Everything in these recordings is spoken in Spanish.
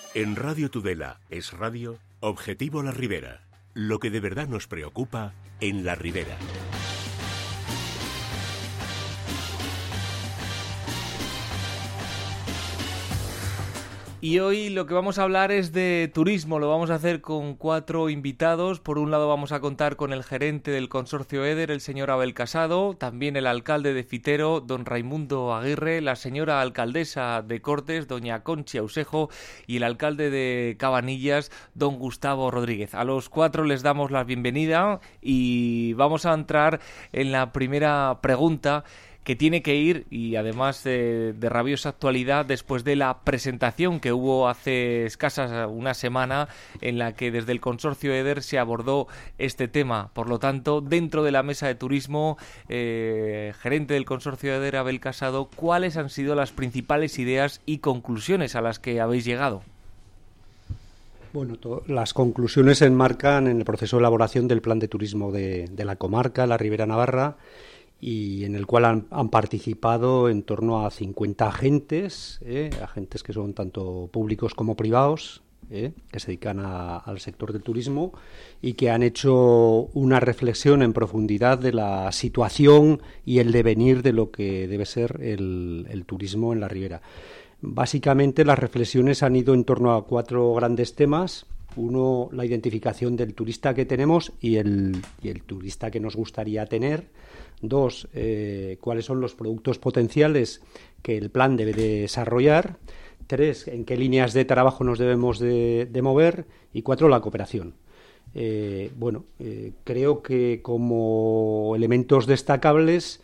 En Radio Tudela es radio, Objetivo La Ribera. Lo que de verdad nos preocupa en La Ribera. Y hoy lo que vamos a hablar es de turismo, lo vamos a hacer con 4 invitados. Por un lado vamos a contar con el gerente del consorcio EDER, el señor Abel Casado, también el alcalde de Fitero, don Raimundo Aguirre, la señora alcaldesa de Cortes, doña Conchi Ausejo, y el alcalde de Cabanillas, don Gustavo Rodríguez. A los 4 les damos la bienvenida y vamos a entrar en la primera pregunta, que tiene que ir, y además de rabiosa actualidad, después de la presentación que hubo hace escasa una semana en la que desde el consorcio EDER se abordó este tema. Por lo tanto, dentro de la mesa de turismo, gerente del consorcio EDER, Abel Casado, ¿cuáles han sido las principales ideas y conclusiones a las que habéis llegado? Bueno, las conclusiones se enmarcan en el proceso de elaboración del plan de turismo de la comarca, la Ribera Navarra, y en el cual han participado en torno a 50 agentes que son tanto públicos como privados, que se dedican al sector del turismo y que han hecho una reflexión en profundidad de la situación y el devenir de lo que debe ser el turismo en la Ribera. Básicamente las reflexiones han ido en torno a 4 grandes temas. Uno, la identificación del turista que tenemos y el turista que nos gustaría tener. 2, cuáles son los productos potenciales que el plan debe desarrollar. 3, en qué líneas de trabajo nos debemos de mover. Y 4, la cooperación. Creo que como elementos destacables,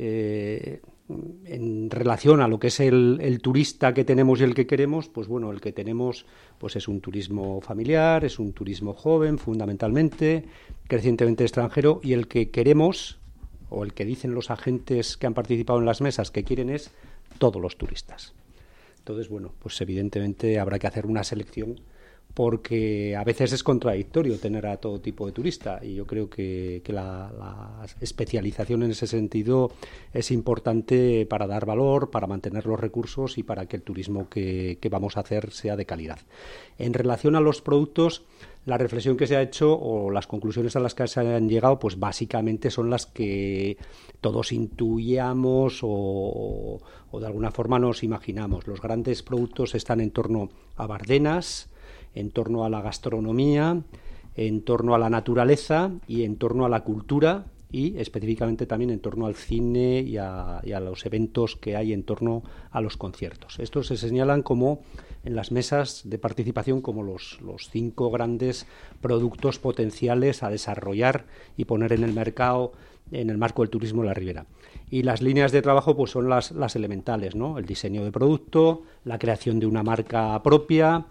en relación a lo que es el turista que tenemos y el que queremos, pues bueno, el que tenemos pues es un turismo familiar, es un turismo joven fundamentalmente, crecientemente extranjero, y el que queremos, o el que dicen los agentes que han participado en las mesas que quieren, es todos los turistas. Entonces, bueno, pues evidentemente habrá que hacer una selección, porque a veces es contradictorio tener a todo tipo de turista, y yo creo que la especialización en ese sentido es importante para dar valor, para mantener los recursos y para que el turismo que vamos a hacer sea de calidad. En relación a los productos, la reflexión que se ha hecho o las conclusiones a las que se han llegado, pues básicamente son las que todos intuíamos o de alguna forma nos imaginamos. Los grandes productos están en torno a Bardenas, en torno a la gastronomía, en torno a la naturaleza y en torno a la cultura, y específicamente también en torno al cine y a los eventos que hay en torno a los conciertos. Estos se señalan como en las mesas de participación como los 5 grandes productos potenciales a desarrollar y poner en el mercado en el marco del turismo en la Ribera. Y las líneas de trabajo pues son las elementales, ¿no? El diseño de producto, la creación de una marca propia,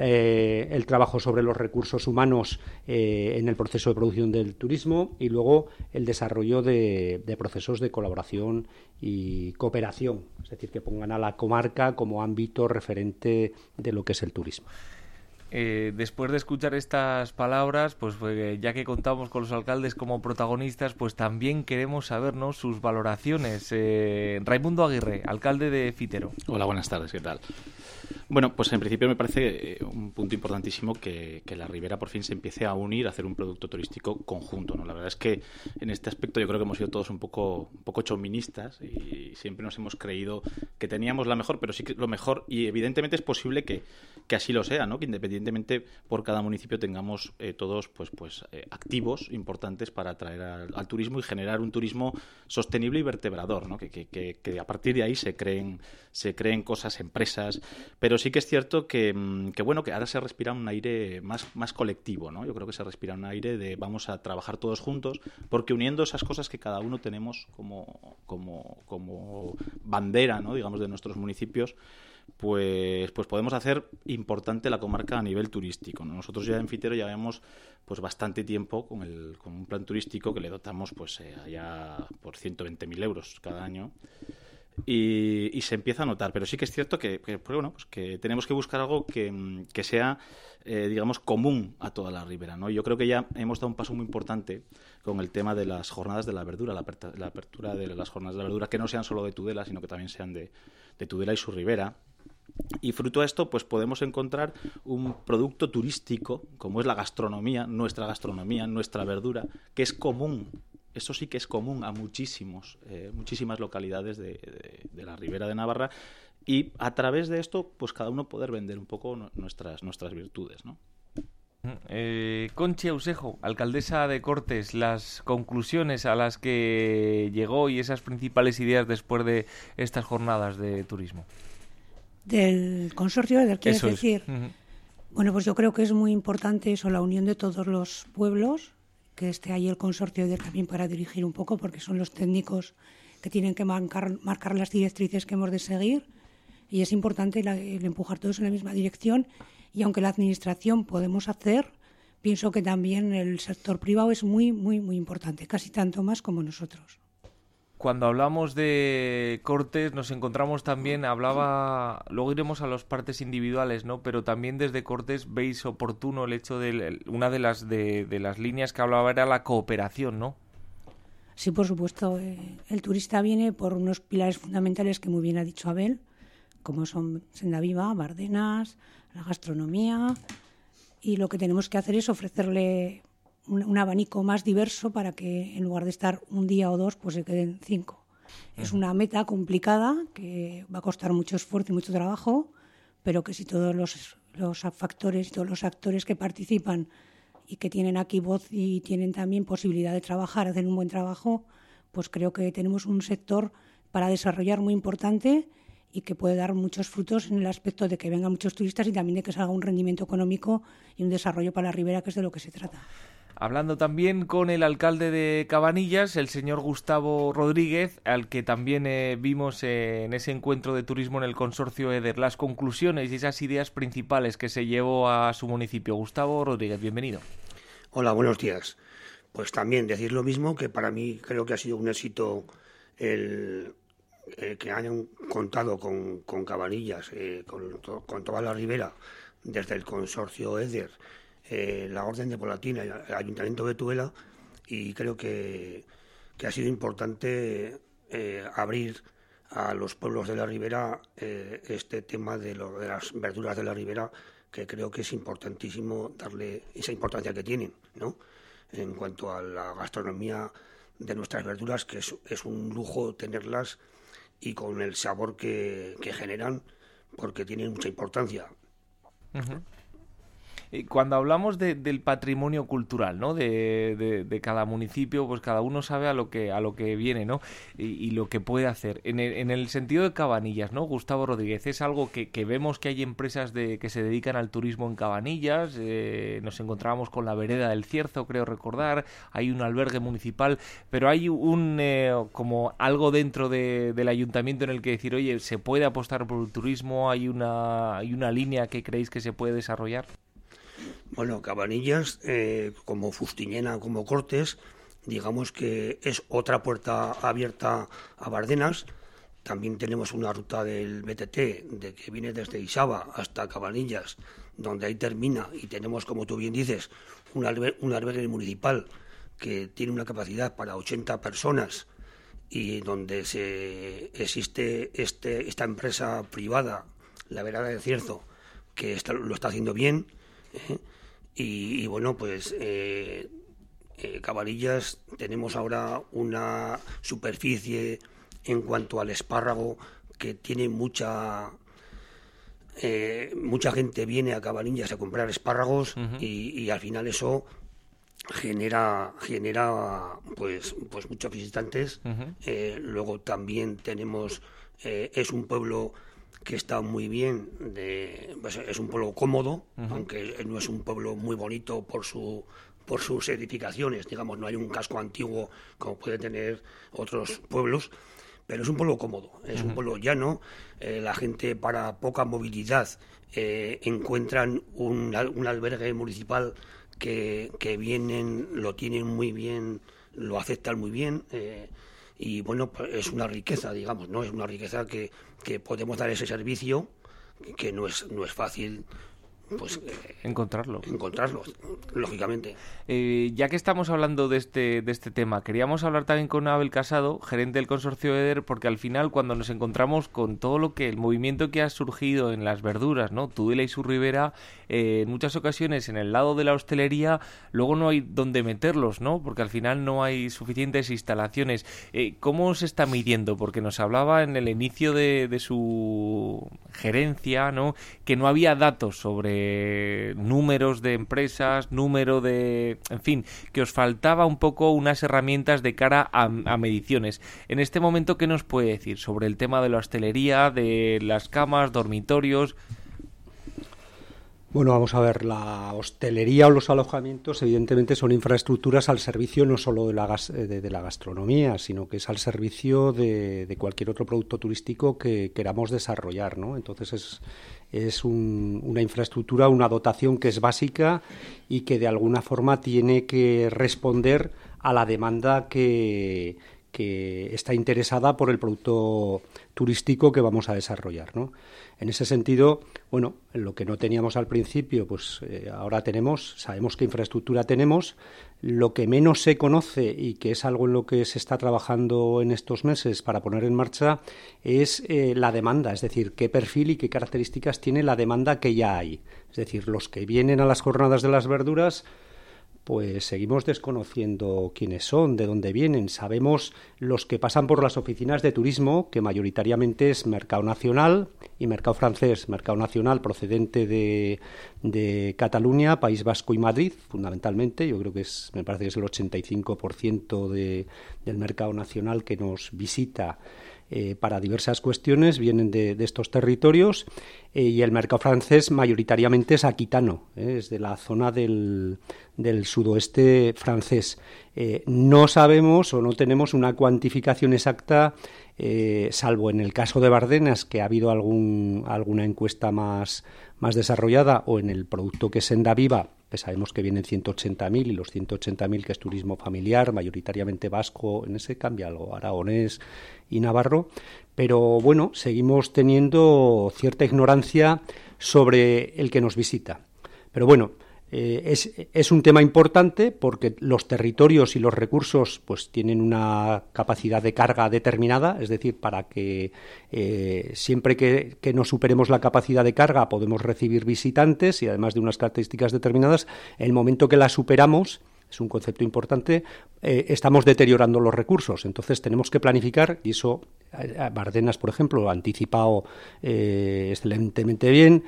el trabajo sobre los recursos humanos en el proceso de producción del turismo, y luego el desarrollo de procesos de colaboración y cooperación, es decir, que pongan a la comarca como ámbito referente de lo que es el turismo. Después de escuchar estas palabras, pues ya que contamos con los alcaldes como protagonistas, pues también queremos sabernos sus valoraciones. Raimundo Aguirre, alcalde de Fitero. Hola, buenas tardes, ¿qué tal? Bueno, pues en principio me parece un punto importantísimo que la Ribera por fin se empiece a unir, a hacer un producto turístico conjunto, ¿no? La verdad es que en este aspecto yo creo que hemos sido todos un poco chauvinistas y siempre nos hemos creído que teníamos la mejor, pero sí que lo mejor, y evidentemente es posible que así lo sea, ¿no? Que independientemente por cada municipio tengamos todos activos importantes para atraer al turismo y generar un turismo sostenible y vertebrador, ¿no? Que a partir de ahí se creen cosas, empresas. Pero sí que es cierto que ahora se respira un aire más colectivo, ¿no? Yo creo que se respira un aire de vamos a trabajar todos juntos, porque uniendo esas cosas que cada uno tenemos como bandera, ¿no? Digamos, de nuestros municipios, pues podemos hacer importante la comarca a nivel turístico, ¿no? Nosotros ya en Fitero ya llevamos pues bastante tiempo con un plan turístico que le dotamos allá por 120.000 euros cada año. Y se empieza a notar, pero sí que es cierto que tenemos que buscar algo que sea, digamos, común a toda la Ribera, ¿no? Yo creo que ya hemos dado un paso muy importante con el tema de las jornadas de la verdura, la apertura de las jornadas de la verdura, que no sean solo de Tudela, sino que también sean de Tudela y su Ribera. Y fruto de esto, pues podemos encontrar un producto turístico, como es la gastronomía, nuestra verdura, que es común. Eso sí que es común a muchísimas localidades de la Ribera de Navarra, y a través de esto, pues cada uno poder vender un poco nuestras virtudes, ¿no? Conchi Ausejo, alcaldesa de Cortes, las conclusiones a las que llegó y esas principales ideas después de estas jornadas de turismo. Del consorcio EDER, ¿quieres decir? Uh-huh. Bueno, pues yo creo que es muy importante eso, la unión de todos los pueblos, que esté ahí el consorcio EDER también para dirigir un poco, porque son los técnicos que tienen que marcar las directrices que hemos de seguir, y es importante el empujar todos en la misma dirección. Y aunque la administración podemos hacer, pienso que también el sector privado es muy, muy, muy importante, casi tanto más como nosotros. Cuando hablamos de Cortes nos encontramos también, luego iremos a las partes individuales, ¿no? Pero también desde Cortes veis oportuno el hecho de una de las líneas que hablaba era la cooperación, ¿no? Sí, por supuesto. El turista viene por unos pilares fundamentales que muy bien ha dicho Abel, como son Senda Viva, Bardenas, la gastronomía, y lo que tenemos que hacer es ofrecerle un abanico más diverso para que en lugar de estar un día o dos, pues se queden 5. Es una meta complicada que va a costar mucho esfuerzo y mucho trabajo, pero que si todos los factores y todos los actores que participan y que tienen aquí voz y tienen también posibilidad de trabajar, hacen un buen trabajo, pues creo que tenemos un sector para desarrollar muy importante y que puede dar muchos frutos en el aspecto de que vengan muchos turistas y también de que salga un rendimiento económico y un desarrollo para la Ribera, que es de lo que se trata. Hablando también con el alcalde de Cabanillas, el señor Gustavo Rodríguez, al que también vimos en ese encuentro de turismo en el consorcio EDER, las conclusiones y esas ideas principales que se llevó a su municipio. Gustavo Rodríguez, bienvenido. Hola, buenos días. Pues también decir lo mismo, que para mí creo que ha sido un éxito el que hayan contado con Cabanillas, con toda la Ribera, desde el consorcio EDER, la Orden de Polatina y el Ayuntamiento de Tudela, y creo que ha sido importante abrir a los pueblos de la Ribera este tema de las verduras de la Ribera, que creo que es importantísimo darle esa importancia que tienen, ¿no? En cuanto a la gastronomía de nuestras verduras, que es un lujo tenerlas, y con el sabor que generan, porque tienen mucha importancia. Uh-huh. Cuando hablamos del patrimonio cultural, ¿no? de cada municipio, pues cada uno sabe a lo que viene, ¿no? Y lo que puede hacer. En el sentido de Cabanillas, ¿no? Gustavo Rodríguez, es algo que vemos que hay empresas que se dedican al turismo en Cabanillas. Nos encontramos con la Vereda del Cierzo, creo recordar. Hay un albergue municipal, pero hay como algo dentro del ayuntamiento en el que decir, oye, se puede apostar por el turismo. Hay una línea que creéis que se puede desarrollar. Bueno, Cabanillas, como Fustiñena, como Cortes, digamos que es otra puerta abierta a Bardenas. También tenemos una ruta del BTT que viene desde Isaba hasta Cabanillas, donde ahí termina, y tenemos, como tú bien dices, un albergue municipal que tiene una capacidad para 80 personas, y donde existe esta empresa privada, la Vereda del Cierzo, que lo está haciendo bien. Y bueno, pues Cabanillas tenemos ahora una superficie en cuanto al espárrago que tiene mucha gente viene a Cabanillas a comprar espárragos. Uh-huh. y al final eso genera pues muchos visitantes. Uh-huh. Luego también tenemos es un pueblo que está muy bien, pues es un pueblo cómodo. Uh-huh. Aunque no es un pueblo muy bonito por sus edificaciones, digamos, no hay un casco antiguo como puede tener otros pueblos, pero es un pueblo cómodo, es. Uh-huh. Un pueblo llano. La gente, para poca movilidad, encuentran un albergue municipal que vienen, lo tienen muy bien, lo aceptan muy bien. Y bueno, pues es una riqueza, digamos, ¿no? Es una riqueza que podemos dar ese servicio, que no es fácil pues encontrarlos, lógicamente. Ya que estamos hablando de este tema, queríamos hablar también con Abel Casado, gerente del consorcio EDER, porque al final cuando nos encontramos con todo lo que el movimiento que ha surgido en las verduras, ¿no? Tudela y su ribera, en muchas ocasiones en el lado de la hostelería luego no hay dónde meterlos, ¿no? Porque al final no hay suficientes instalaciones. ¿Cómo se está midiendo? Porque nos hablaba en el inicio de su gerencia, ¿no?, que no había datos sobre números de empresas, en fin, que os faltaba un poco unas herramientas de cara a mediciones. En este momento, ¿qué nos puede decir sobre el tema de la hostelería, de las camas, dormitorios? Bueno, vamos a ver, la hostelería o los alojamientos evidentemente son infraestructuras al servicio no solo de la gastronomía, sino que es al servicio de cualquier otro producto turístico que queramos desarrollar, ¿no? Entonces es una infraestructura, una dotación que es básica y que de alguna forma tiene que responder a la demanda que está interesada por el producto turístico que vamos a desarrollar, ¿no? En ese sentido, bueno, lo que no teníamos al principio, pues ahora sabemos qué infraestructura tenemos. Lo que menos se conoce y que es algo en lo que se está trabajando en estos meses para poner en marcha es la demanda, es decir, qué perfil y qué características tiene la demanda que ya hay. Es decir, los que vienen a las jornadas de las verduras, pues seguimos desconociendo quiénes son, de dónde vienen. Sabemos los que pasan por las oficinas de turismo, que mayoritariamente es mercado nacional y mercado francés. Mercado nacional procedente de Cataluña, País Vasco y Madrid, fundamentalmente. Yo creo que me parece que es el 85% del mercado nacional que nos visita para diversas cuestiones, vienen de estos territorios, y el mercado francés mayoritariamente es aquitano, es de la zona del sudoeste francés. No sabemos o no tenemos una cuantificación exacta, salvo en el caso de Bardenas, que ha habido alguna encuesta más desarrollada, o en el producto que es Senda Viva, que sabemos que vienen 180.000 y los 180.000 que es turismo familiar, mayoritariamente vasco, en ese cambia algo, aragonés y navarro, pero bueno, seguimos teniendo cierta ignorancia sobre el que nos visita. Pero bueno, es un tema importante porque los territorios y los recursos pues tienen una capacidad de carga determinada, es decir, para que siempre que no superemos la capacidad de carga podemos recibir visitantes y además de unas características determinadas. El momento que la superamos, es un concepto importante, estamos deteriorando los recursos. Entonces tenemos que planificar, y eso Bardenas, por ejemplo, lo ha anticipado excelentemente bien,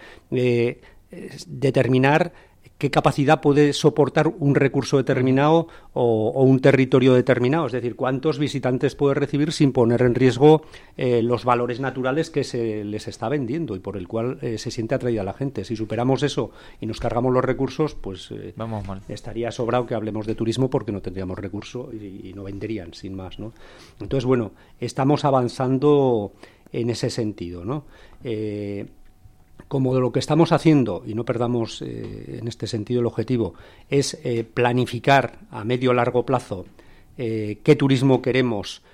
determinar qué capacidad puede soportar un recurso determinado o un territorio determinado, es decir, cuántos visitantes puede recibir sin poner en riesgo los valores naturales que se les está vendiendo y por el cual se siente atraída la gente. Si superamos eso y nos cargamos los recursos, pues vamos mal. Estaría sobrado que hablemos de turismo porque no tendríamos recurso y no venderían, sin más, ¿no? Entonces, bueno, estamos avanzando en ese sentido, ¿no? Como de lo que estamos haciendo, y no perdamos en este sentido el objetivo, es planificar a medio o largo plazo qué turismo queremos,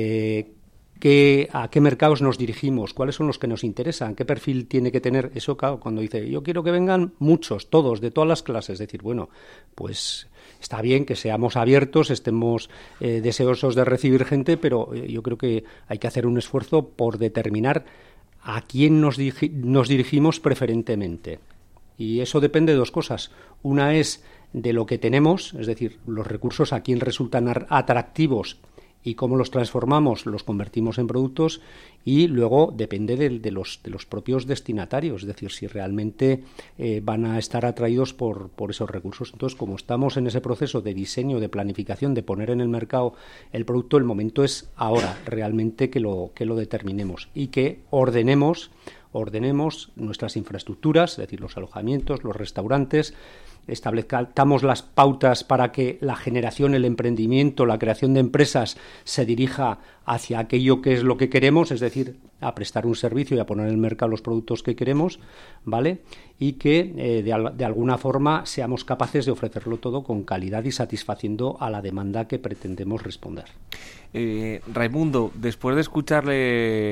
a qué mercados nos dirigimos, cuáles son los que nos interesan, qué perfil tiene que tener. Eso, claro, cuando dice, yo quiero que vengan muchos, todos, de todas las clases, es decir, bueno, pues está bien que seamos abiertos, estemos deseosos de recibir gente, pero yo creo que hay que hacer un esfuerzo por determinar a quién nos dirigimos preferentemente. Y eso depende de dos cosas. Una es de lo que tenemos, es decir, los recursos a quién resultan atractivos y cómo los transformamos, los convertimos en productos, y luego depende de los propios destinatarios, es decir, si realmente van a estar atraídos por esos recursos. Entonces, como estamos en ese proceso de diseño, de planificación, de poner en el mercado el producto, el momento es ahora realmente que lo determinemos y que ordenemos nuestras infraestructuras, es decir, los alojamientos, los restaurantes, establezcamos las pautas para que la generación, el emprendimiento, la creación de empresas se dirija hacia aquello que es lo que queremos, es decir, a prestar un servicio y a poner en el mercado los productos que queremos, ¿vale? Y que de alguna forma seamos capaces de ofrecerlo todo con calidad y satisfaciendo a la demanda que pretendemos responder. Raimundo, después de escucharle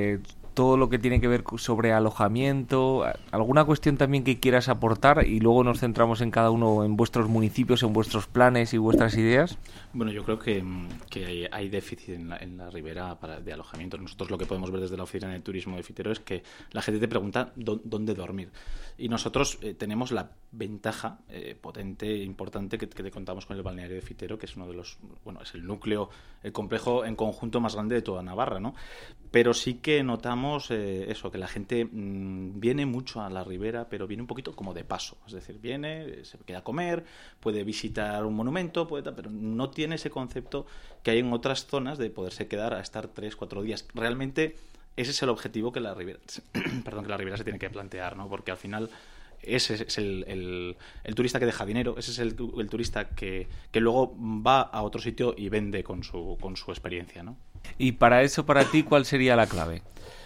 todo lo que tiene que ver sobre alojamiento, alguna cuestión también que quieras aportar y luego nos centramos en cada uno, en vuestros municipios, en vuestros planes y vuestras ideas. Bueno, yo creo que hay déficit en la ribera de alojamiento. Nosotros lo que podemos ver desde la oficina de turismo de Fitero es que la gente te pregunta dónde dormir. Y nosotros tenemos la ventaja potente e importante que te contamos con el balneario de Fitero, que es uno de los, es el núcleo, el complejo en conjunto más grande de toda Navarra, ¿no? Pero sí que notamos que la gente viene mucho a la ribera, pero viene un poquito como de paso. Es decir, viene, se queda a comer, puede visitar un monumento, pero no tiene ese concepto que hay en otras zonas de poderse quedar a estar 3-4 días. Realmente ese es el objetivo que la ribera se tiene que plantear, ¿no? Porque al final ese es el turista que deja dinero, ese es el turista que luego va a otro sitio y vende con su experiencia, ¿no? Y para eso, para ti, ¿cuál sería la clave?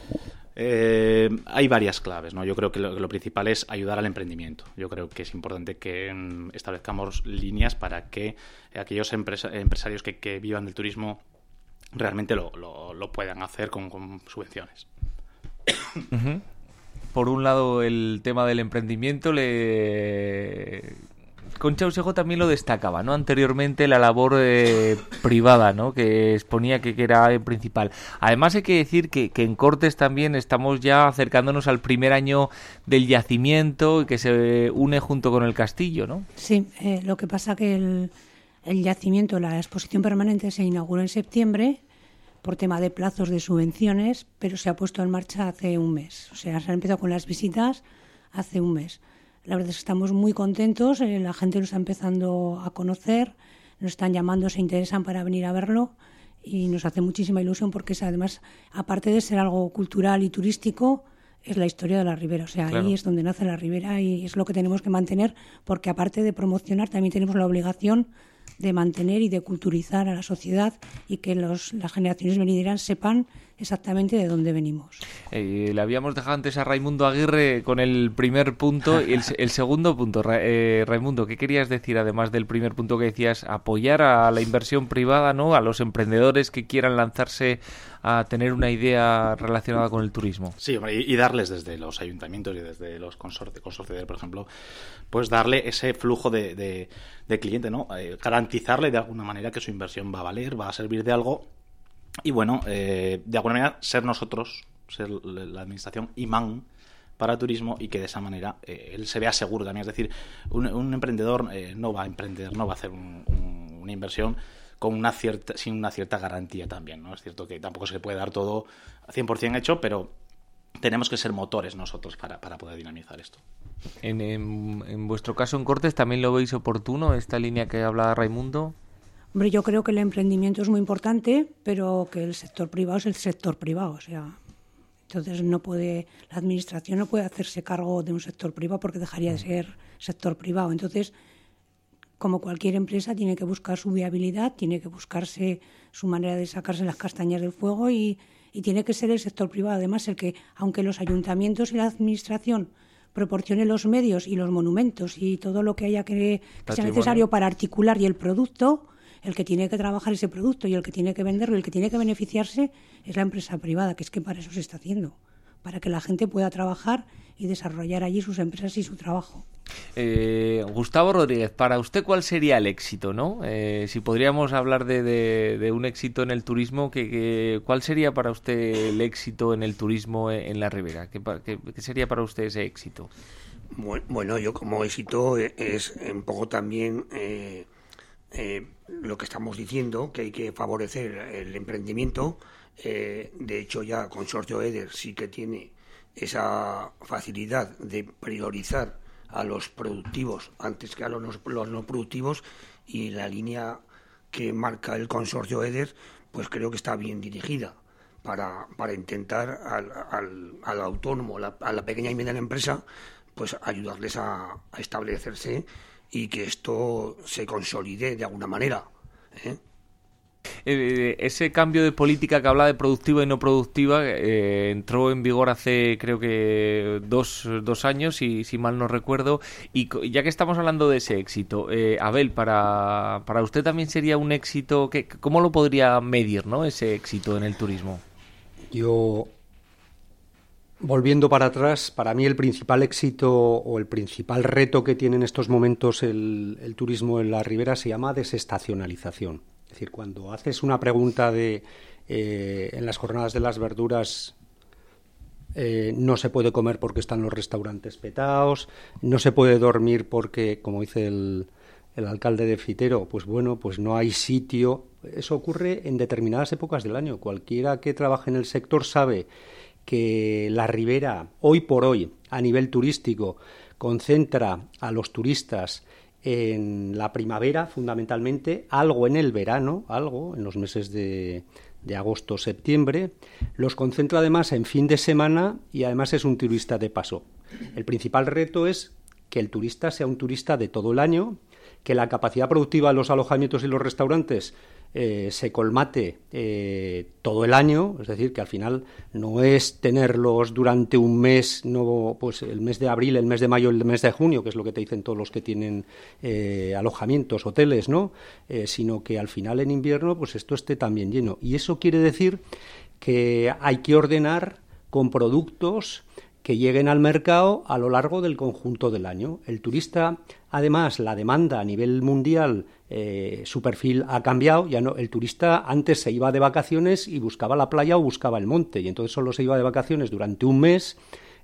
Hay varias claves, ¿no? Yo creo que lo principal es ayudar al emprendimiento. Yo creo que es importante que establezcamos líneas para que aquellos empresarios que vivan del turismo realmente lo puedan hacer con subvenciones. Uh-huh. Por un lado, el tema del emprendimiento, Concha Usejo también lo destacaba, ¿no? Anteriormente la labor privada, ¿no? Que exponía que era principal. Además hay que decir que en Cortes también estamos ya acercándonos al primer año del yacimiento y que se une junto con el castillo, ¿no? Sí, lo que pasa que el yacimiento, la exposición permanente se inauguró en septiembre por tema de plazos de subvenciones, pero se ha puesto en marcha hace un mes. O sea, se han empezado con las visitas hace un mes. La verdad es que estamos muy contentos, la gente nos está empezando a conocer, nos están llamando, se interesan para venir a verlo y nos hace muchísima ilusión porque es, además, aparte de ser algo cultural y turístico, es la historia de la ribera. O sea, claro, ahí es donde nace la ribera y es lo que tenemos que mantener porque aparte de promocionar también tenemos la obligación de mantener y de culturizar a la sociedad y que las generaciones venideras sepan exactamente de dónde venimos. Le habíamos dejado antes a Raimundo Aguirre con el primer punto y el segundo punto. Raimundo, ¿qué querías decir además del primer punto que decías? Apoyar a la inversión privada, ¿no? A los emprendedores que quieran lanzarse a tener una idea relacionada con el turismo. Sí, y darles desde los ayuntamientos y desde los consorcios, por ejemplo, pues darle ese flujo de cliente, ¿no? Garantizarle de alguna manera que su inversión va a valer, va a servir de algo. Y bueno, de alguna manera ser la administración imán para el turismo y que de esa manera él se vea seguro también. Es decir, un emprendedor no va a emprender, no va a hacer una inversión sin una cierta garantía también, ¿no? Es cierto que tampoco se puede dar todo 100% hecho, pero tenemos que ser motores nosotros para poder dinamizar esto. En vuestro caso en Cortes, ¿también lo veis oportuno esta línea que habla Raimundo? Hombre, yo creo que el emprendimiento es muy importante, pero que el sector privado es el sector privado. O sea, entonces la administración no puede hacerse cargo de un sector privado porque dejaría de ser sector privado. Entonces, como cualquier empresa, tiene que buscar su viabilidad, tiene que buscarse su manera de sacarse las castañas del fuego y tiene que ser el sector privado. Además, el que, aunque los ayuntamientos y la administración proporcione los medios y los monumentos y todo lo que haya que sea necesario para articular y el producto, el que tiene que trabajar ese producto y el que tiene que venderlo y el que tiene que beneficiarse es la empresa privada, que es que para eso se está haciendo, para que la gente pueda trabajar y desarrollar allí sus empresas y su trabajo. Gustavo Rodríguez, para usted, ¿cuál sería el éxito, no? Si podríamos hablar de un éxito en el turismo, ¿cuál sería para usted el éxito en el turismo en la Ribera? ¿Qué sería para usted ese éxito? Bueno, yo como éxito es un poco también lo que estamos diciendo, que hay que favorecer el emprendimiento. De hecho, ya Consorcio EDER sí que tiene esa facilidad de priorizar a los productivos antes que a los no productivos, y la línea que marca el Consorcio EDER pues creo que está bien dirigida para intentar al autónomo, a la pequeña y mediana empresa, pues ayudarles a establecerse y que esto se consolide de alguna manera, ¿eh? Ese cambio de política que habla de productiva y no productiva entró en vigor hace creo que dos años, si mal no recuerdo, y ya que estamos hablando de ese éxito, Abel, para usted también sería un éxito, ¿cómo lo podría medir, no, ese éxito en el turismo? Yo Volviendo para atrás, para mí el principal éxito o el principal reto que tiene en estos momentos el turismo en la ribera se llama desestacionalización. Es decir, cuando haces una pregunta de en las jornadas de las verduras no se puede comer porque están los restaurantes petados, no se puede dormir porque, como dice el alcalde de Fitero, pues bueno, pues no hay sitio. Eso ocurre en determinadas épocas del año. Cualquiera que trabaje en el sector sabe que la ribera, hoy por hoy, a nivel turístico, concentra a los turistas en la primavera, fundamentalmente, algo en el verano, algo en los meses de agosto, septiembre, los concentra además en fin de semana y además es un turista de paso. El principal reto es que el turista sea un turista de todo el año, que la capacidad productiva de los alojamientos y los restaurantes se colmate todo el año, es decir, que al final no es tenerlos durante un mes, no, pues el mes de abril, el mes de mayo, el mes de junio, que es lo que te dicen todos los que tienen alojamientos, hoteles, ¿no? Sino que al final en invierno pues esto esté también lleno. Y eso quiere decir que hay que ordenar con productos que lleguen al mercado a lo largo del conjunto del año. El turista, además, la demanda a nivel mundial, su perfil ha cambiado. Ya no, el turista antes se iba de vacaciones y buscaba la playa o buscaba el monte, y entonces solo se iba de vacaciones durante un mes.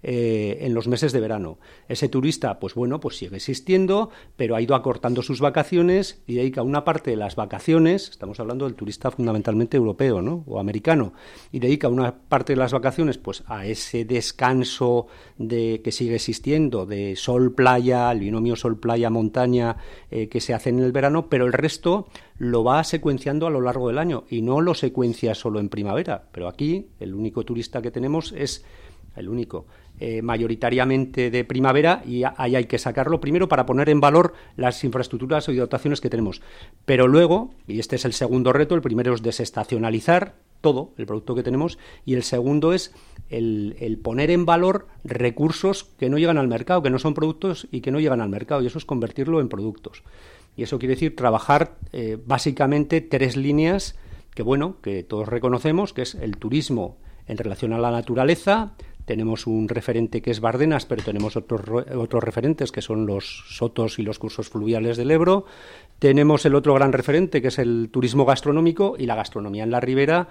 En los meses de verano. Ese turista, pues bueno, pues sigue existiendo, pero ha ido acortando sus vacaciones y dedica una parte de las vacaciones, estamos hablando del turista fundamentalmente europeo, ¿no? O americano, y dedica una parte de las vacaciones pues a ese descanso de que sigue existiendo, de sol-playa, el binomio sol-playa-montaña que se hace en el verano, pero el resto lo va secuenciando a lo largo del año y no lo secuencia solo en primavera. Pero aquí el único turista que tenemos es el único, mayoritariamente de primavera, y ahí hay que sacarlo primero para poner en valor las infraestructuras y dotaciones que tenemos. Pero luego, y este es el segundo reto, el primero es desestacionalizar todo el producto que tenemos, y el segundo es el poner en valor recursos que no llegan al mercado, que no son productos y que no llegan al mercado, y eso es convertirlo en productos. Y eso quiere decir trabajar básicamente 3 líneas que, bueno, que todos reconocemos, que es el turismo en relación a la naturaleza. Tenemos un referente que es Bardenas, pero tenemos otros referentes que son los sotos y los cursos fluviales del Ebro. Tenemos el otro gran referente que es el turismo gastronómico, y la gastronomía en la ribera,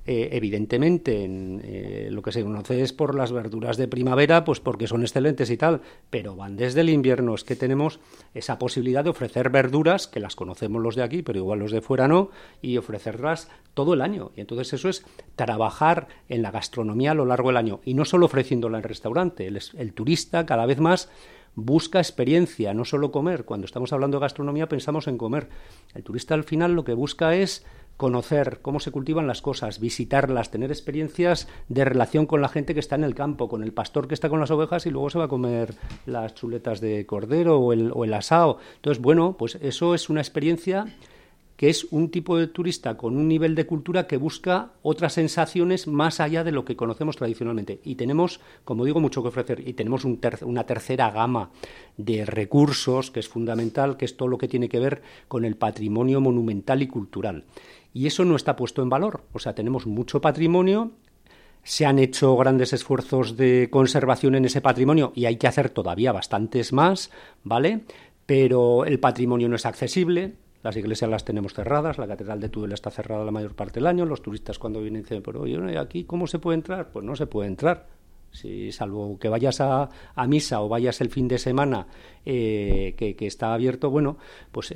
evidentemente, lo que se conoce es por las verduras de primavera, pues porque son excelentes y tal, pero van desde el invierno. Es que tenemos esa posibilidad de ofrecer verduras, que las conocemos los de aquí, pero igual los de fuera no, y ofrecerlas todo el año. Y entonces eso es trabajar en la gastronomía a lo largo del año, y no solo ofreciéndola en restaurante. El turista cada vez más busca experiencia, no solo comer. Cuando estamos hablando de gastronomía pensamos en comer. El turista al final lo que busca es conocer cómo se cultivan las cosas, visitarlas, tener experiencias de relación con la gente que está en el campo, con el pastor que está con las ovejas y luego se va a comer las chuletas de cordero o el asado. Entonces, bueno, pues eso es una experiencia que es un tipo de turista con un nivel de cultura que busca otras sensaciones más allá de lo que conocemos tradicionalmente. Y tenemos, como digo, mucho que ofrecer. Y tenemos una tercera gama de recursos que es fundamental, que es todo lo que tiene que ver con el patrimonio monumental y cultural. Y eso no está puesto en valor. O sea, tenemos mucho patrimonio, se han hecho grandes esfuerzos de conservación en ese patrimonio y hay que hacer todavía bastantes más, ¿vale? Pero el patrimonio no es accesible. Las iglesias las tenemos cerradas, la catedral de Tudela está cerrada la mayor parte del año, los turistas cuando vienen dicen, pero oye, ¿aquí cómo se puede entrar? Pues no se puede entrar, si, salvo que vayas a misa o vayas el fin de semana que está abierto, bueno, pues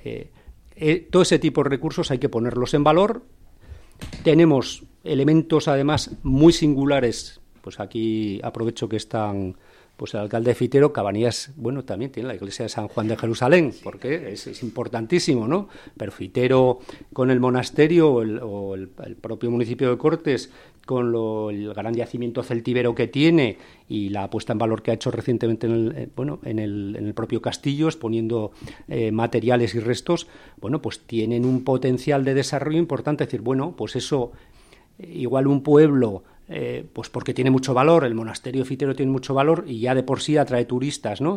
todo ese tipo de recursos hay que ponerlos en valor. Tenemos elementos además muy singulares, pues aquí aprovecho que están pues el alcalde de Fitero. Cabanillas, bueno, también tiene la iglesia de San Juan de Jerusalén, porque es importantísimo, ¿no? Pero Fitero con el monasterio o el propio municipio de Cortes con el gran yacimiento celtíbero que tiene y la puesta en valor que ha hecho recientemente en el propio castillo, exponiendo materiales y restos, bueno, pues tienen un potencial de desarrollo importante. Es decir, bueno, pues eso, igual un pueblo, pues porque tiene mucho valor, el monasterio de Fitero tiene mucho valor y ya de por sí atrae turistas, ¿no?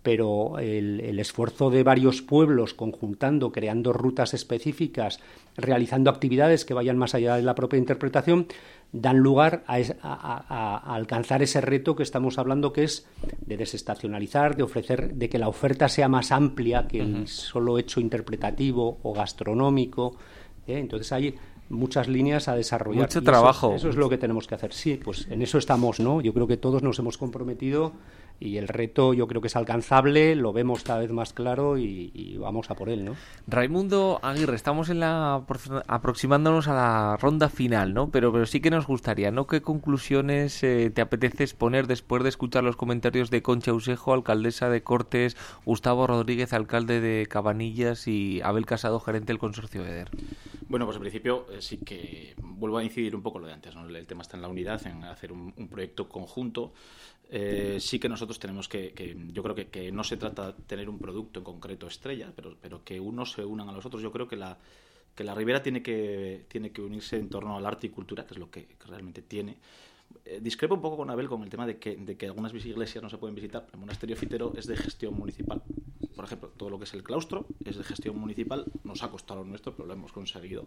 pero el esfuerzo de varios pueblos conjuntando, creando rutas específicas, realizando actividades que vayan más allá de la propia interpretación, dan lugar a alcanzar ese reto que estamos hablando, que es de desestacionalizar, de ofrecer, de que la oferta sea más amplia que el solo hecho interpretativo o gastronómico. Entonces hay muchas líneas a desarrollar. Mucho trabajo. Eso es lo que tenemos que hacer. Sí, pues en eso estamos, ¿no? Yo creo que todos nos hemos comprometido y el reto yo creo que es alcanzable, lo vemos cada vez más claro y vamos a por él, ¿no? Raimundo Aguirre, estamos aproximándonos a la ronda final, ¿no? Pero sí que nos gustaría, ¿no? ¿Qué conclusiones te apetece exponer después de escuchar los comentarios de Concha Usejo, alcaldesa de Cortes, Gustavo Rodríguez, alcalde de Cabanillas, y Abel Casado, gerente del consorcio EDER? Bueno, pues en principio sí que vuelvo a incidir un poco lo de antes, ¿no? El tema está en la unidad, en hacer un proyecto conjunto. Sí que nosotros tenemos que yo creo que no se trata de tener un producto en concreto estrella, pero que unos se unan a los otros. Yo creo que la Ribera tiene que unirse en torno al arte y cultura, que es lo que realmente tiene. Discrepo un poco con Abel con el tema de que algunas iglesias no se pueden visitar. El monasterio Fitero es de gestión municipal. Por ejemplo, todo lo que es el claustro es de gestión municipal. Nos ha costado lo nuestro, pero lo hemos conseguido.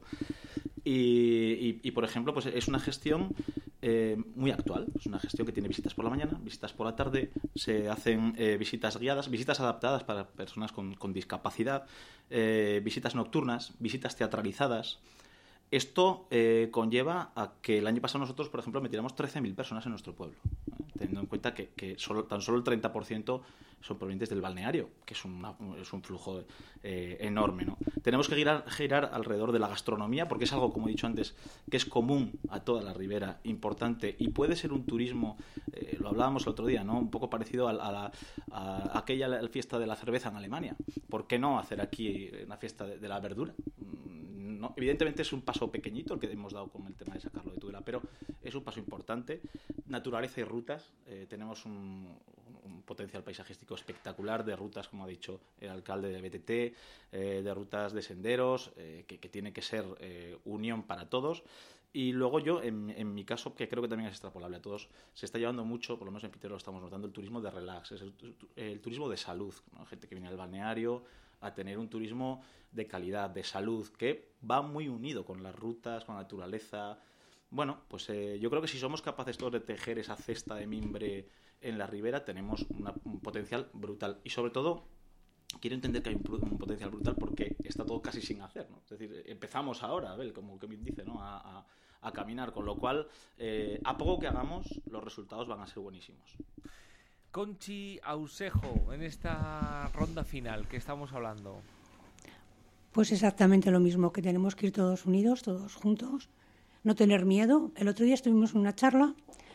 Y por ejemplo, pues es una gestión muy actual. Es una gestión que tiene visitas por la mañana, visitas por la tarde, se hacen visitas guiadas, visitas adaptadas para personas con discapacidad, visitas nocturnas, visitas teatralizadas. Esto conlleva a que el año pasado nosotros, por ejemplo, metiéramos 13.000 personas en nuestro pueblo, teniendo en cuenta que tan solo el 30% son provenientes del balneario, que es un flujo enorme, ¿no? Tenemos que girar alrededor de la gastronomía, porque es algo, como he dicho antes, que es común a toda la Ribera, importante, y puede ser un turismo, lo hablábamos el otro día, ¿no? Un poco parecido a aquella fiesta de la cerveza en Alemania. ¿Por qué no hacer aquí una fiesta de la verdura? No, evidentemente es un paso pequeñito el que hemos dado con el tema de sacarlo de Tudela, pero es un paso importante. Naturaleza y rutas. Tenemos un potencial paisajístico espectacular de rutas, como ha dicho el alcalde de BTT, de rutas de senderos, que tiene que ser unión para todos. Y luego yo, en mi caso, que creo que también es extrapolable a todos, se está llevando mucho, por lo menos en Pitero lo estamos notando, el turismo de relax, es el turismo de salud, ¿no? Gente que viene al balneario a tener un turismo de calidad, de salud, que va muy unido con las rutas, con la naturaleza. Bueno, pues yo creo que si somos capaces todos de tejer esa cesta de mimbre en la Ribera, tenemos un potencial brutal. Y sobre todo, quiero entender que hay un potencial brutal porque está todo casi sin hacer, ¿no? Es decir, empezamos ahora, Abel, como que me dice, ¿no? A caminar, con lo cual, a poco que hagamos, los resultados van a ser buenísimos. Conchi Usejo, en esta ronda final que estamos hablando. Pues exactamente lo mismo, que tenemos que ir todos unidos, todos juntos, no tener miedo. El otro día estuvimos en una charla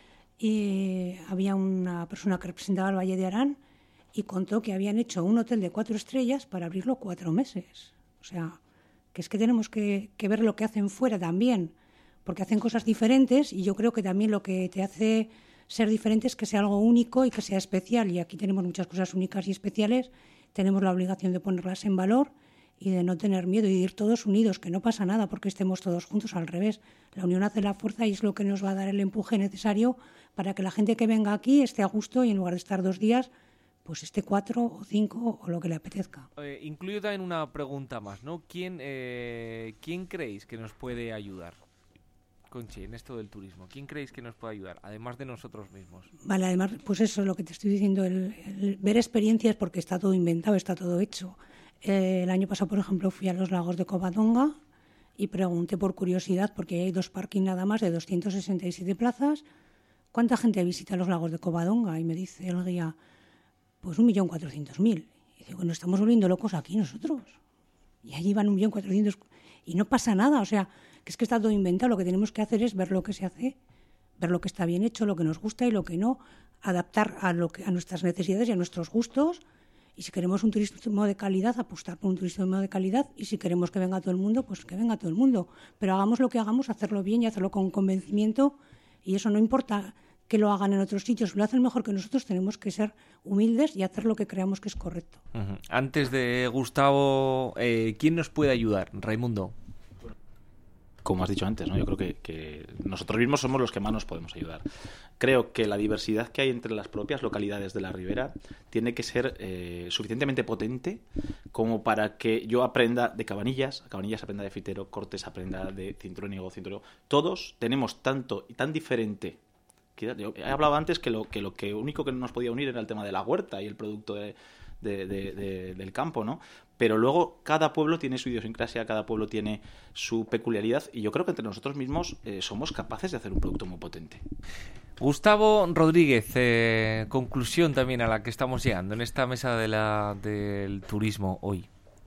y había una persona que representaba el Valle de Arán y contó que habían hecho un hotel de 4 estrellas para abrirlo 4 meses. O sea, que es que tenemos que ver lo que hacen fuera también, porque hacen cosas diferentes y yo creo que también lo que te hace ser diferente es que sea algo único y que sea especial. Y aquí tenemos muchas cosas únicas y especiales, tenemos la obligación de ponerlas en valor y de no tener miedo y de ir todos unidos, que no pasa nada porque estemos todos juntos, al revés. La unión hace la fuerza y es lo que nos va a dar el empuje necesario para que la gente que venga aquí esté a gusto y en lugar de estar 2 días, pues esté 4 o 5 o lo que le apetezca. Incluyo también una pregunta más, ¿no? ¿Quién creéis que nos puede ayudar, Conchi, en esto del turismo? ¿Quién creéis que nos puede ayudar, además de nosotros mismos? Vale, además, pues eso, lo que te estoy diciendo, el ver experiencias, porque está todo inventado, está todo hecho. El año pasado, por ejemplo, fui a los lagos de Covadonga y pregunté por curiosidad, porque hay 2 parkings nada más de 267 plazas, ¿cuánta gente visita los lagos de Covadonga? Y me dice el guía, pues 1.400.000. Y digo, nos estamos volviendo locos aquí nosotros. Y allí van 1.400.000 y no pasa nada, o sea, que es que está todo inventado. Lo que tenemos que hacer es ver lo que se hace, ver lo que está bien hecho, lo que nos gusta y lo que no, adaptar a nuestras necesidades y a nuestros gustos. Y si queremos un turismo de calidad, apostar por un turismo de calidad. Y si queremos que venga todo el mundo, pues que venga todo el mundo. Pero hagamos lo que hagamos, hacerlo bien y hacerlo con convencimiento. Y eso no importa que lo hagan en otros sitios. Si lo hacen mejor que nosotros, tenemos que ser humildes y hacer lo que creamos que es correcto. Uh-huh. Antes de Gustavo, ¿quién nos puede ayudar? Raimundo. como has dicho antes, ¿no? Yo creo que nosotros mismos somos los que más nos podemos ayudar. Creo que la diversidad que hay entre las propias localidades de la Ribera tiene que ser suficientemente potente como para que yo aprenda de Cabanillas aprenda de Fitero, Cortes aprenda de Cintruénigo. Todos tenemos tanto y tan diferente. Yo he hablado antes que lo único que nos podía unir era el tema de la huerta y el producto del campo, ¿no? Pero luego cada pueblo tiene su idiosincrasia, cada pueblo tiene su peculiaridad, y yo creo que entre nosotros mismos somos capaces de hacer un producto muy potente. Gustavo Rodríguez, conclusión también a la que estamos llegando en esta mesa del turismo hoy.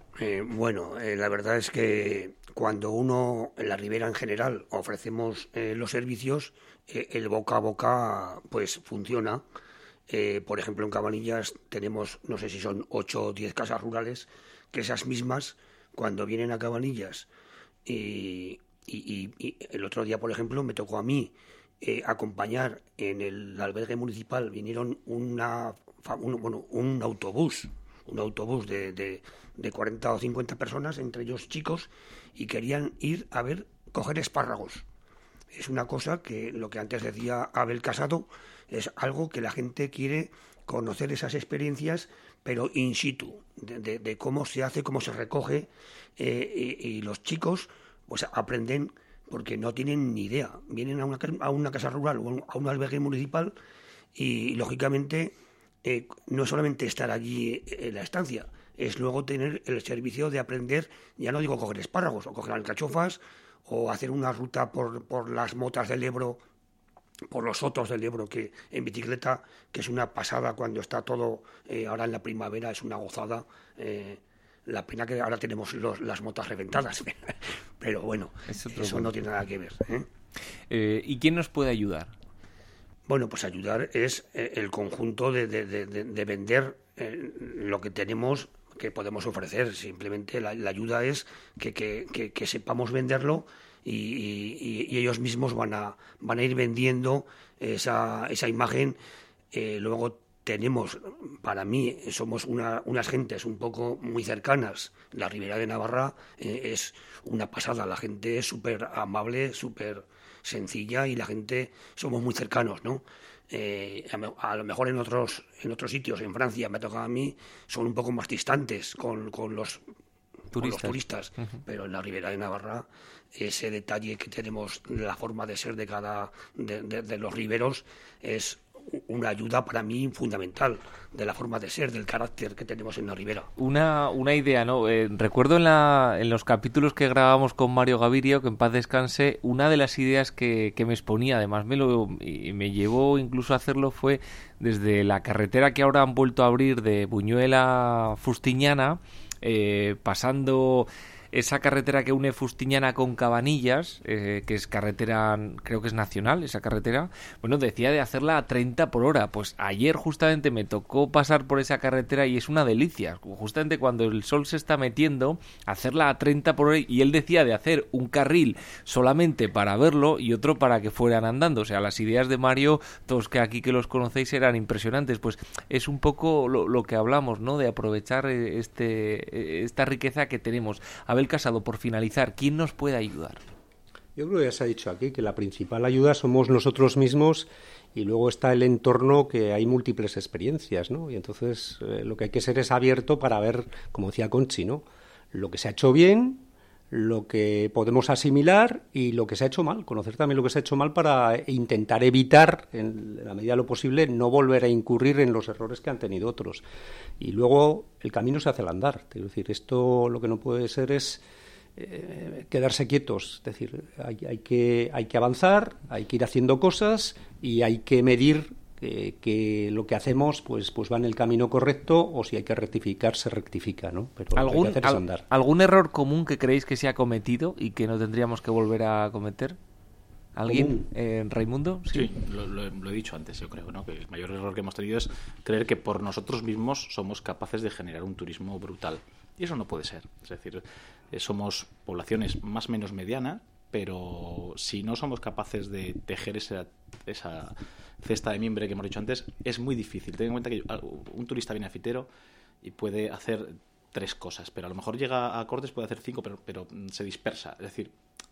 La verdad es que cuando uno en la Ribera en general ofrecemos los servicios, el boca a boca pues funciona. Por ejemplo, en Cabanillas tenemos, no sé si son 8 o 10 casas rurales, que esas mismas, cuando vienen a Cabanillas, y el otro día, por ejemplo, me tocó a mí acompañar en el albergue municipal, vinieron un autobús de 40 o 50 personas, entre ellos chicos, y querían ir a coger espárragos. Es una cosa que, lo que antes decía Abel Casado, es algo que la gente quiere conocer, esas experiencias, pero in situ, de cómo se hace, cómo se recoge, y los chicos pues aprenden porque no tienen ni idea. Vienen a una casa rural o a un albergue municipal y, lógicamente, no es solamente estar allí en la estancia, es luego tener el servicio de aprender, ya no digo coger espárragos o coger alcachofas o hacer una ruta por las motas del Ebro, por los sotos del Ebro, que en bicicleta, que es una pasada cuando está todo, ahora en la primavera es una gozada. La pena que ahora tenemos las motas reventadas, pero bueno, eso no tiene nada que ver. ¿Y quién nos puede ayudar? Bueno, pues ayudar es el conjunto de vender lo que tenemos, que podemos ofrecer. Simplemente la ayuda es que sepamos venderlo y ellos mismos van a ir vendiendo esa imagen. Luego tenemos, para mí, somos unas gentes un poco muy cercanas. La Ribera de Navarra es una pasada, la gente es súper amable, súper sencilla, y la gente somos muy cercanos, ¿no? A lo mejor en otros sitios, en Francia me toca a mí, son un poco más distantes con los turistas, pero en la Ribera de Navarra ese detalle que tenemos, la forma de ser de los riberos, es una ayuda para mí fundamental, de la forma de ser, del carácter que tenemos en la Ribera. Una idea, ¿no? Recuerdo en los capítulos que grabamos con Mario Gavirio, que en paz descanse, una de las ideas que me exponía, además me llevó incluso a hacerlo, fue desde la carretera que ahora han vuelto a abrir de Buñuel a Fustiñana, pasando esa carretera que une Fustiñana con Cabanillas, que es carretera, creo que es nacional esa carretera, bueno, decía de hacerla a 30 por hora. Pues ayer justamente me tocó pasar por esa carretera y es una delicia. Justamente cuando el sol se está metiendo, hacerla a 30 por hora, y él decía de hacer un carril solamente para verlo y otro para que fueran andando. O sea, las ideas de Mario, todos que aquí que los conocéis, eran impresionantes. Pues es un poco lo que hablamos, ¿no? De aprovechar esta riqueza que tenemos. Abel Casado, por finalizar, ¿quién nos puede ayudar? Yo creo que ya se ha dicho aquí que la principal ayuda somos nosotros mismos, y luego está el entorno, que hay múltiples experiencias, ¿no? Y entonces lo que hay que ser es abierto para ver, como decía Conchi, ¿no? Lo que se ha hecho bien, lo que podemos asimilar y lo que se ha hecho mal, conocer también lo que se ha hecho mal para intentar evitar, en la medida de lo posible, no volver a incurrir en los errores que han tenido otros. Y luego el camino se hace al andar. Es decir, esto lo que no puede ser es quedarse quietos. Es decir, hay que avanzar, hay que ir haciendo cosas y hay que medir que lo que hacemos pues va en el camino correcto, o si hay que rectificar, se rectifica, ¿no? Pero lo que hay que hacer es andar. ¿Algún error común que creéis que se ha cometido y que no tendríamos que volver a cometer? ¿Alguien? ¿Raimundo? Sí, lo he dicho antes, yo creo, ¿no? Que el mayor error que hemos tenido es creer que por nosotros mismos somos capaces de generar un turismo brutal. Y eso no puede ser. Es decir, somos poblaciones más o menos medianas, pero si no somos capaces de tejer esa cesta de mimbre que hemos dicho antes, es muy difícil. Ten en cuenta que un turista viene a Fitero y puede hacer 3 cosas, pero a lo mejor llega a Cortes, puede hacer 5, pero se dispersa. Es decir,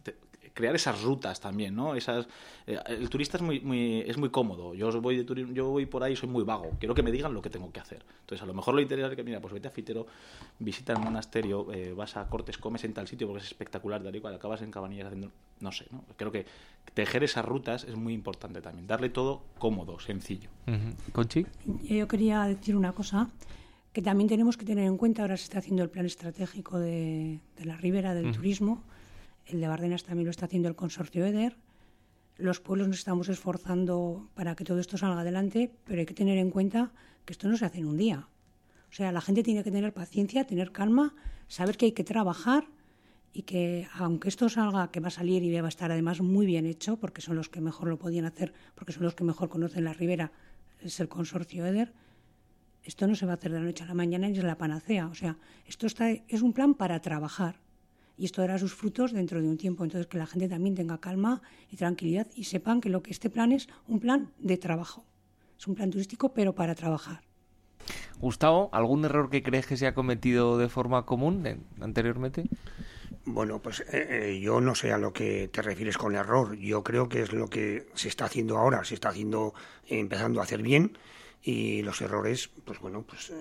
crear esas rutas también, ¿no? El turista es muy cómodo. Yo voy por ahí, soy muy vago. Quiero que me digan lo que tengo que hacer. Entonces, a lo mejor lo interesante es que, mira, pues vete a Fitero, visita el monasterio, vas a Cortes, comes en tal sitio porque es espectacular, tal y cual, acabas en Cabanillas haciendo... No sé, ¿no? Creo que tejer esas rutas es muy importante también. Darle todo cómodo, sencillo. ¿Conchi? Yo quería decir una cosa, que también tenemos que tener en cuenta, ahora se está haciendo el plan estratégico de la Ribera del turismo. El de Bardenas también lo está haciendo el consorcio EDER. Los pueblos nos estamos esforzando para que todo esto salga adelante, pero hay que tener en cuenta que esto no se hace en un día. O sea, la gente tiene que tener paciencia, tener calma, saber que hay que trabajar y que aunque esto salga, que va a salir y va a estar además muy bien hecho, porque son los que mejor lo podían hacer, porque son los que mejor conocen la Ribera, es el consorcio EDER, esto no se va a hacer de la noche a la mañana ni es la panacea. O sea, es un plan para trabajar. Y esto dará sus frutos dentro de un tiempo. Entonces, que la gente también tenga calma y tranquilidad y sepan que lo que este plan es un plan de trabajo. Es un plan turístico, pero para trabajar. Gustavo, ¿algún error que crees que se ha cometido de forma común anteriormente? Bueno, pues yo no sé a lo que te refieres con error. Yo creo que es lo que se está haciendo ahora. Se está haciendo, empezando a hacer bien. Y los errores, pues bueno, pues...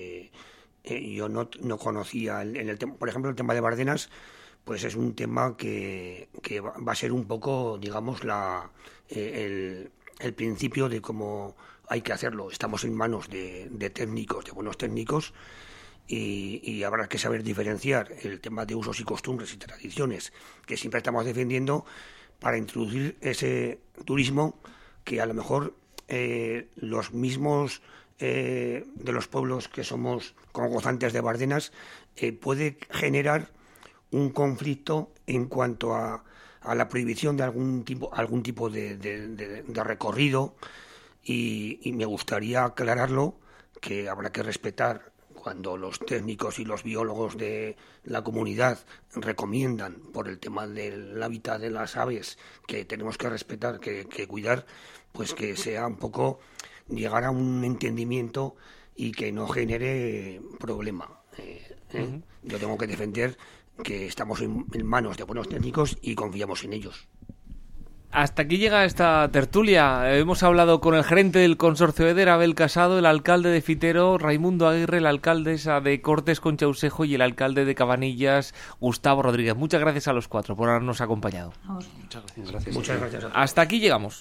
yo no conocía por ejemplo, el tema de Bardenas, pues es un tema que va a ser un poco, digamos, el principio de cómo hay que hacerlo. Estamos en manos de técnicos, de buenos técnicos, y habrá que saber diferenciar el tema de usos y costumbres y tradiciones que siempre estamos defendiendo para introducir ese turismo que a lo mejor los mismos de los pueblos que somos congozantes de Bardenas puede generar un conflicto en cuanto a la prohibición de algún tipo de recorrido y me gustaría aclararlo, que habrá que respetar cuando los técnicos y los biólogos de la comunidad recomiendan por el tema del hábitat de las aves que tenemos que respetar, que cuidar, pues que sea un poco llegar a un entendimiento y que no genere problema. Yo tengo que defender que estamos en manos de buenos técnicos y confiamos en ellos. Hasta aquí llega esta tertulia. Hemos hablado con el gerente del consorcio EDER, Abel Casado, el alcalde de Fitero, Raimundo Aguirre, la alcaldesa de Cortes, Concha Usejo, y el alcalde de Cabanillas, Gustavo Rodríguez. Muchas gracias a los cuatro por habernos acompañado. Muchas gracias. Muchas gracias a todos. Hasta aquí llegamos.